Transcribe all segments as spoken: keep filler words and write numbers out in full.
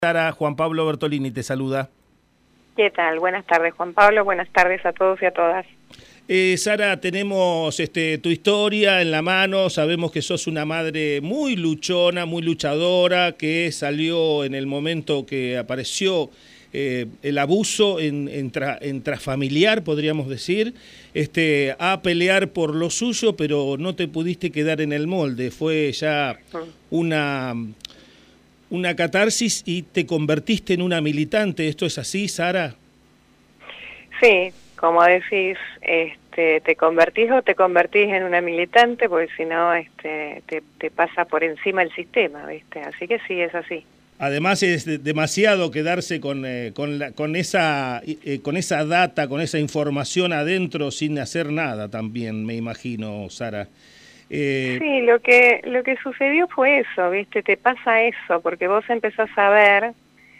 Sara, Juan Pablo Bertolini te saluda. ¿Qué tal? Buenas tardes, Juan Pablo. Buenas tardes a todos y a todas. Eh, Sara, tenemos este, tu historia en la mano, sabemos que sos una madre muy luchona, muy luchadora, que salió en el momento que apareció eh, el abuso en, intra, intrafamiliar, podríamos decir, este, a pelear por lo suyo, pero no te pudiste quedar en el molde, fue ya una... una catarsis y te convertiste en una militante. ¿Esto es así, Sara? Sí, como decís, este, te convertís o te convertís en una militante, porque si no este, te, te pasa por encima el sistema, ¿viste? Así que sí, es así. Además es demasiado quedarse con, eh, con, la, con, esa, eh, con esa data, con esa información adentro sin hacer nada también, me imagino, Sara. Eh... Sí, lo que lo que sucedió fue eso, ¿viste? Te pasa eso, porque vos empezás a ver,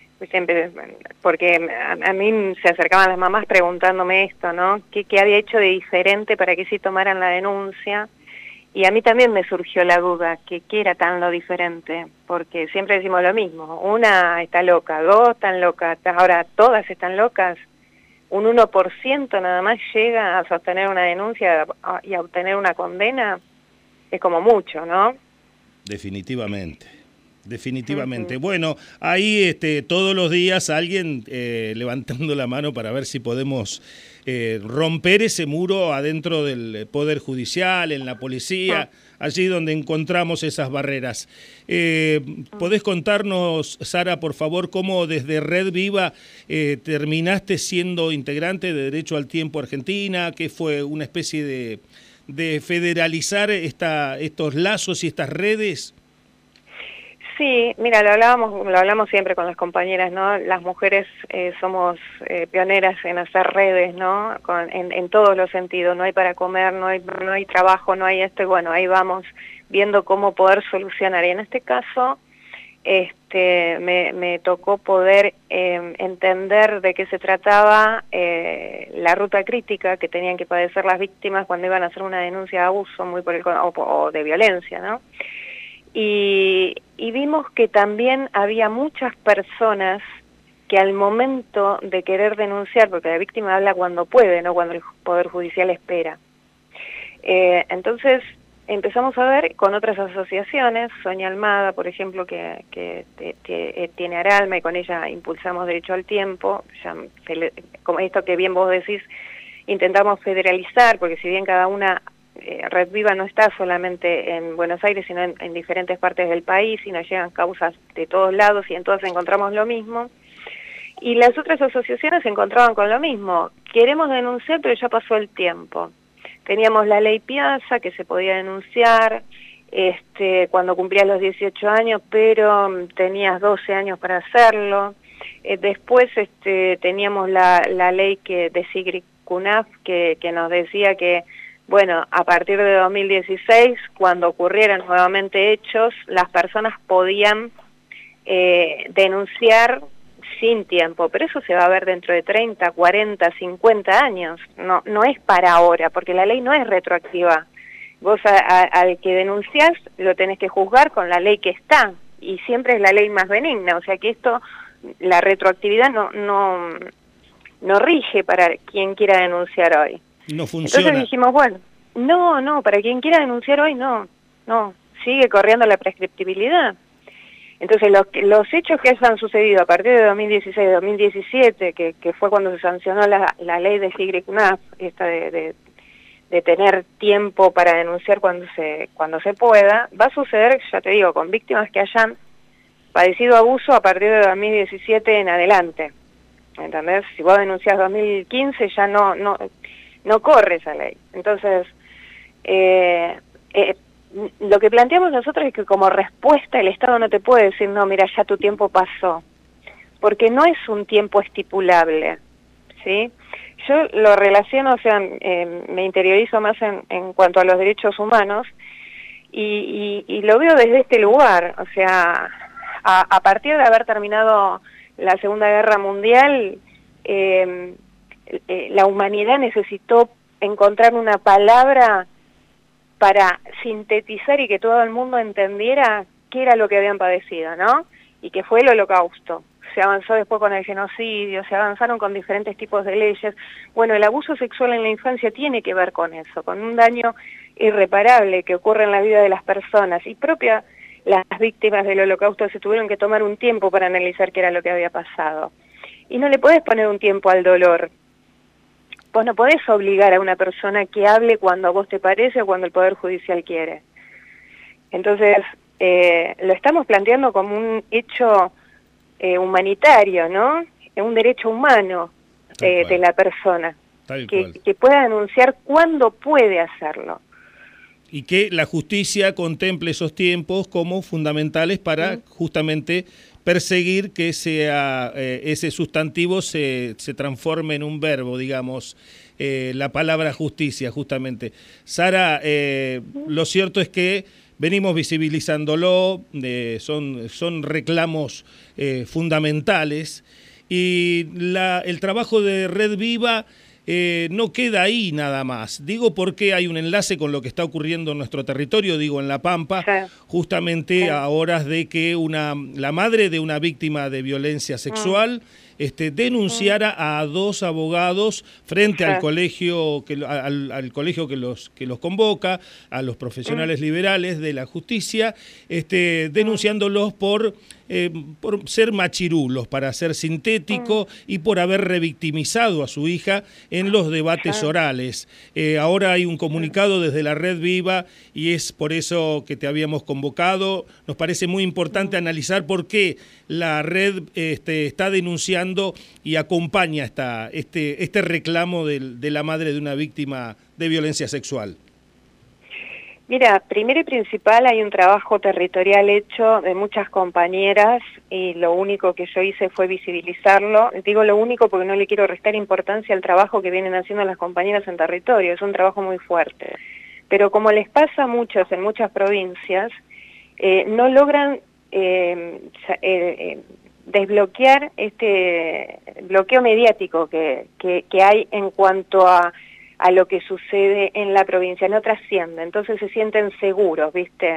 porque a, a mí se acercaban las mamás preguntándome esto, ¿no? ¿Qué, qué había hecho de diferente para que sí tomaran la denuncia? Y a mí también me surgió la duda, que qué era tan lo diferente, porque siempre decimos lo mismo, una está loca, dos están locas, ahora todas están locas. Un uno por ciento nada más llega a sostener una denuncia y a obtener una condena. Es como mucho, ¿no? Definitivamente, definitivamente. Uh-huh. Bueno, ahí este, todos los días alguien eh, levantando la mano para ver si podemos eh, romper ese muro adentro del Poder Judicial, en la policía, uh-huh. allí donde encontramos esas barreras. Eh, uh-huh. ¿Podés contarnos, Sara, por favor, cómo desde Red Viva eh, terminaste siendo integrante de Derecho al Tiempo Argentina? ¿Qué fue una especie de... de federalizar esta, estos lazos y estas redes? Sí, mira, lo hablábamos, lo hablamos siempre con las compañeras, ¿no? Las mujeres eh, somos eh, pioneras en hacer redes, ¿no? Con, en, en todos los sentidos, no hay para comer, no hay, no hay trabajo, no hay esto, y bueno, ahí vamos viendo cómo poder solucionar. Y en este caso, este, me, me tocó poder eh, entender de qué se trataba eh, la ruta crítica que tenían que padecer las víctimas cuando iban a hacer una denuncia de abuso muy por el, o, o de violencia, ¿no? Y, y vimos que también había muchas personas que al momento de querer denunciar, porque la víctima habla cuando puede, no cuando el Poder Judicial espera. Eh, entonces empezamos a ver con otras asociaciones, Sonia Almada, por ejemplo, que, que te, te, tiene Aralma, y con ella impulsamos Derecho al Tiempo, ya, como esto que bien vos decís, intentamos federalizar, porque si bien cada una, eh, Red Viva no está solamente en Buenos Aires, sino en, en diferentes partes del país, y nos llegan causas de todos lados, y entonces encontramos lo mismo. Y las otras asociaciones se encontraban con lo mismo, queremos denunciar, pero ya pasó el tiempo. Teníamos la ley Piazza, que se podía denunciar este, cuando cumplías los dieciocho años, pero tenías doce años para hacerlo. Eh, después este, teníamos la, la ley que de Sigrid Cunaf, que, que nos decía que, bueno, a partir de dos mil dieciséis, cuando ocurrieran nuevamente hechos, las personas podían eh, denunciar sin tiempo, pero eso se va a ver dentro de treinta, cuarenta, cincuenta años, no no es para ahora, porque la ley no es retroactiva. Vos a, a, al que denunciás lo tenés que juzgar con la ley que está, y siempre es la ley más benigna, o sea que esto, la retroactividad no no no rige para quien quiera denunciar hoy. No funciona. Entonces dijimos, bueno, no, no, para quien quiera denunciar hoy no, no, sigue corriendo la prescriptibilidad. Entonces, los, los hechos que hayan sucedido a partir de dos mil dieciséis, dos mil diecisiete, que, que fue cuando se sancionó la, la ley de Sigrid Cunaf, esta de, de, de tener tiempo para denunciar cuando se, cuando se pueda, va a suceder, ya te digo, con víctimas que hayan padecido abuso a partir de dos mil diecisiete en adelante. ¿Entendés? Si vos denunciás dos mil quince ya no, no, no corre esa ley. Entonces, eh, eh, lo que planteamos nosotros es que como respuesta el Estado no te puede decir, no, mira, ya tu tiempo pasó, porque no es un tiempo estipulable, ¿sí? Yo lo relaciono, o sea, eh, me interiorizo más en, en cuanto a los derechos humanos, y, y, y lo veo desde este lugar, o sea, a, a partir de haber terminado la Segunda Guerra Mundial, eh, eh, la humanidad necesitó encontrar una palabra para sintetizar y que todo el mundo entendiera qué era lo que habían padecido, ¿no? Y que fue el Holocausto. se avanzó después con el genocidio, se avanzaron con diferentes tipos de leyes. Bueno, el abuso sexual en la infancia tiene que ver con eso, con un daño irreparable que ocurre en la vida de las personas, y propia las víctimas del Holocausto se tuvieron que tomar un tiempo para analizar qué era lo que había pasado. Y no le podés poner un tiempo al dolor. Vos no podés obligar a una persona que hable cuando a vos te parece o cuando el Poder Judicial quiere. Entonces, eh, lo estamos planteando como un hecho eh, humanitario, ¿no? Un derecho humano eh, de la persona, que, que pueda denunciar cuando puede hacerlo. Y que la justicia contemple esos tiempos como fundamentales para mm. justamente perseguir que sea, eh, ese sustantivo se, se transforme en un verbo, digamos, eh, la palabra justicia, justamente. Sara, eh, lo cierto es que venimos visibilizándolo, eh, son, son reclamos eh, fundamentales, y la, el trabajo de Red Viva Eh, no queda ahí nada más. Digo porque hay un enlace con lo que está ocurriendo en nuestro territorio, digo en La Pampa, sí. justamente sí. a horas de que una, la madre de una víctima de violencia sexual mm. este, denunciara mm. a dos abogados frente sí. al colegio que al, al colegio que los que los convoca, a los profesionales mm. liberales de la justicia, este, denunciándolos por Eh, por ser machirulos, para ser sintético mm. y por haber revictimizado a su hija en los debates orales. Eh, ahora hay un comunicado desde la Red Viva y es por eso que te habíamos convocado. Nos parece muy importante mm. analizar por qué la Red este, está denunciando y acompaña esta, este, este reclamo de, de la madre de una víctima de violencia sexual. Mira, primero y principal hay un trabajo territorial hecho de muchas compañeras y lo único que yo hice fue visibilizarlo. Digo lo único porque no le quiero restar importancia al trabajo que vienen haciendo las compañeras en territorio, es un trabajo muy fuerte. Pero como les pasa a muchos en muchas provincias, eh, no logran eh, eh, desbloquear este bloqueo mediático que, que, que hay en cuanto a a lo que sucede en la provincia, no trasciende, entonces se sienten seguros, ¿viste?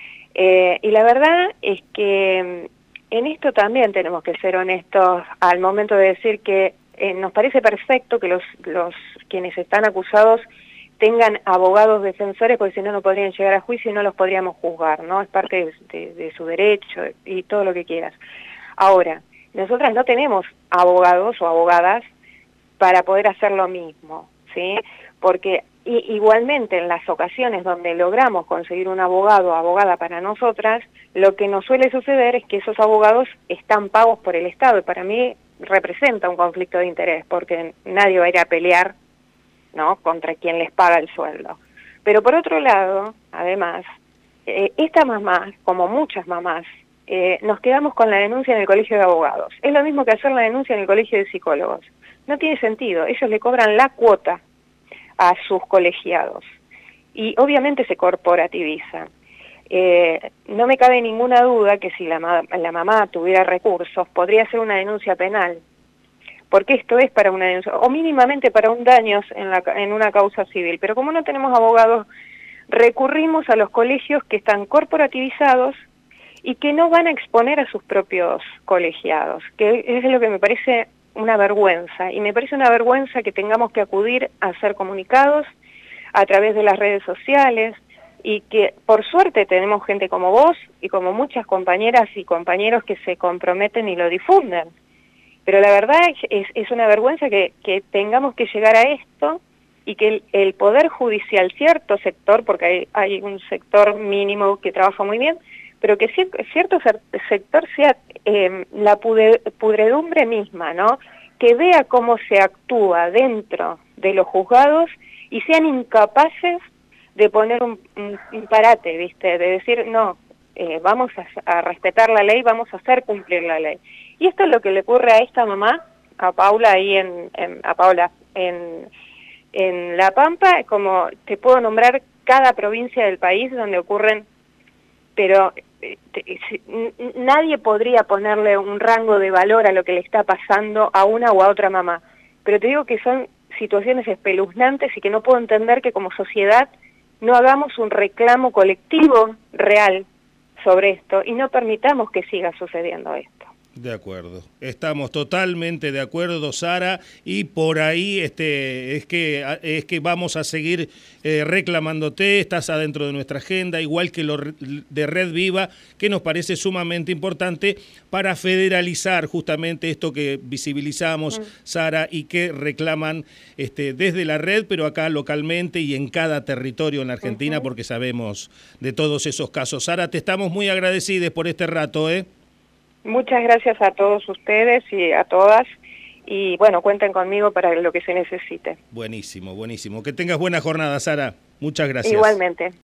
Eh, y la verdad es que en esto también tenemos que ser honestos al momento de decir que eh, nos parece perfecto que los, los quienes están acusados tengan abogados defensores, porque si no, no podrían llegar a juicio y no los podríamos juzgar, ¿no? Es parte de, de, de su derecho y todo lo que quieras. Ahora, nosotras no tenemos abogados o abogadas para poder hacer lo mismo, ¿sí? Porque y, igualmente en las ocasiones donde logramos conseguir un abogado o abogada para nosotras, lo que nos suele suceder es que esos abogados están pagos por el Estado, y para mí representa un conflicto de interés, porque nadie va a ir a pelear, ¿no?, contra quien les paga el sueldo. Pero por otro lado, además, eh, esta mamá, como muchas mamás, eh, nos quedamos con la denuncia en el colegio de abogados. Es lo mismo que hacer la denuncia en el colegio de psicólogos. No tiene sentido, ellos le cobran la cuota a sus colegiados y obviamente se corporativizan. Eh, no me cabe ninguna duda que si la, ma la mamá tuviera recursos podría hacer una denuncia penal, porque esto es para una denuncia, o mínimamente para un daño en, la, en una causa civil, pero como no tenemos abogados, recurrimos a los colegios que están corporativizados y que no van a exponer a sus propios colegiados, que es lo que me parece una vergüenza, y me parece una vergüenza que tengamos que acudir a hacer comunicados a través de las redes sociales, y que por suerte tenemos gente como vos y como muchas compañeras y compañeros que se comprometen y lo difunden. Pero la verdad es, es una vergüenza que, que tengamos que llegar a esto y que el, el Poder Judicial, cierto sector, porque hay, hay un sector mínimo que trabaja muy bien, pero que cierto sector sea eh, la pudredumbre misma, ¿no?, que vea cómo se actúa dentro de los juzgados y sean incapaces de poner un, un, un parate, ¿viste?, de decir, no, eh, vamos a, a respetar la ley, vamos a hacer cumplir la ley. Y esto es lo que le ocurre a esta mamá, a Paula, ahí en, en a Paula, en, en La Pampa, como te puedo nombrar cada provincia del país donde ocurren, pero nadie podría ponerle un rango de valor a lo que le está pasando a una o a otra mamá. Pero te digo que son situaciones espeluznantes y que no puedo entender que como sociedad no hagamos un reclamo colectivo real sobre esto y no permitamos que siga sucediendo esto. De acuerdo, estamos totalmente de acuerdo, Sara, y por ahí este, es, que, es que vamos a seguir eh, reclamándote, estás adentro de nuestra agenda, igual que lo de Red Viva, que nos parece sumamente importante para federalizar justamente esto que visibilizamos, mm. Sara, y que reclaman este, desde la red, pero acá localmente y en cada territorio en la Argentina, uh-huh. porque sabemos de todos esos casos. Sara, te estamos muy agradecidos por este rato, ¿eh? Muchas gracias a todos ustedes y a todas, y bueno, cuenten conmigo para lo que se necesite. Buenísimo, buenísimo. Que tengas buena jornada, Sara. Muchas gracias. Igualmente.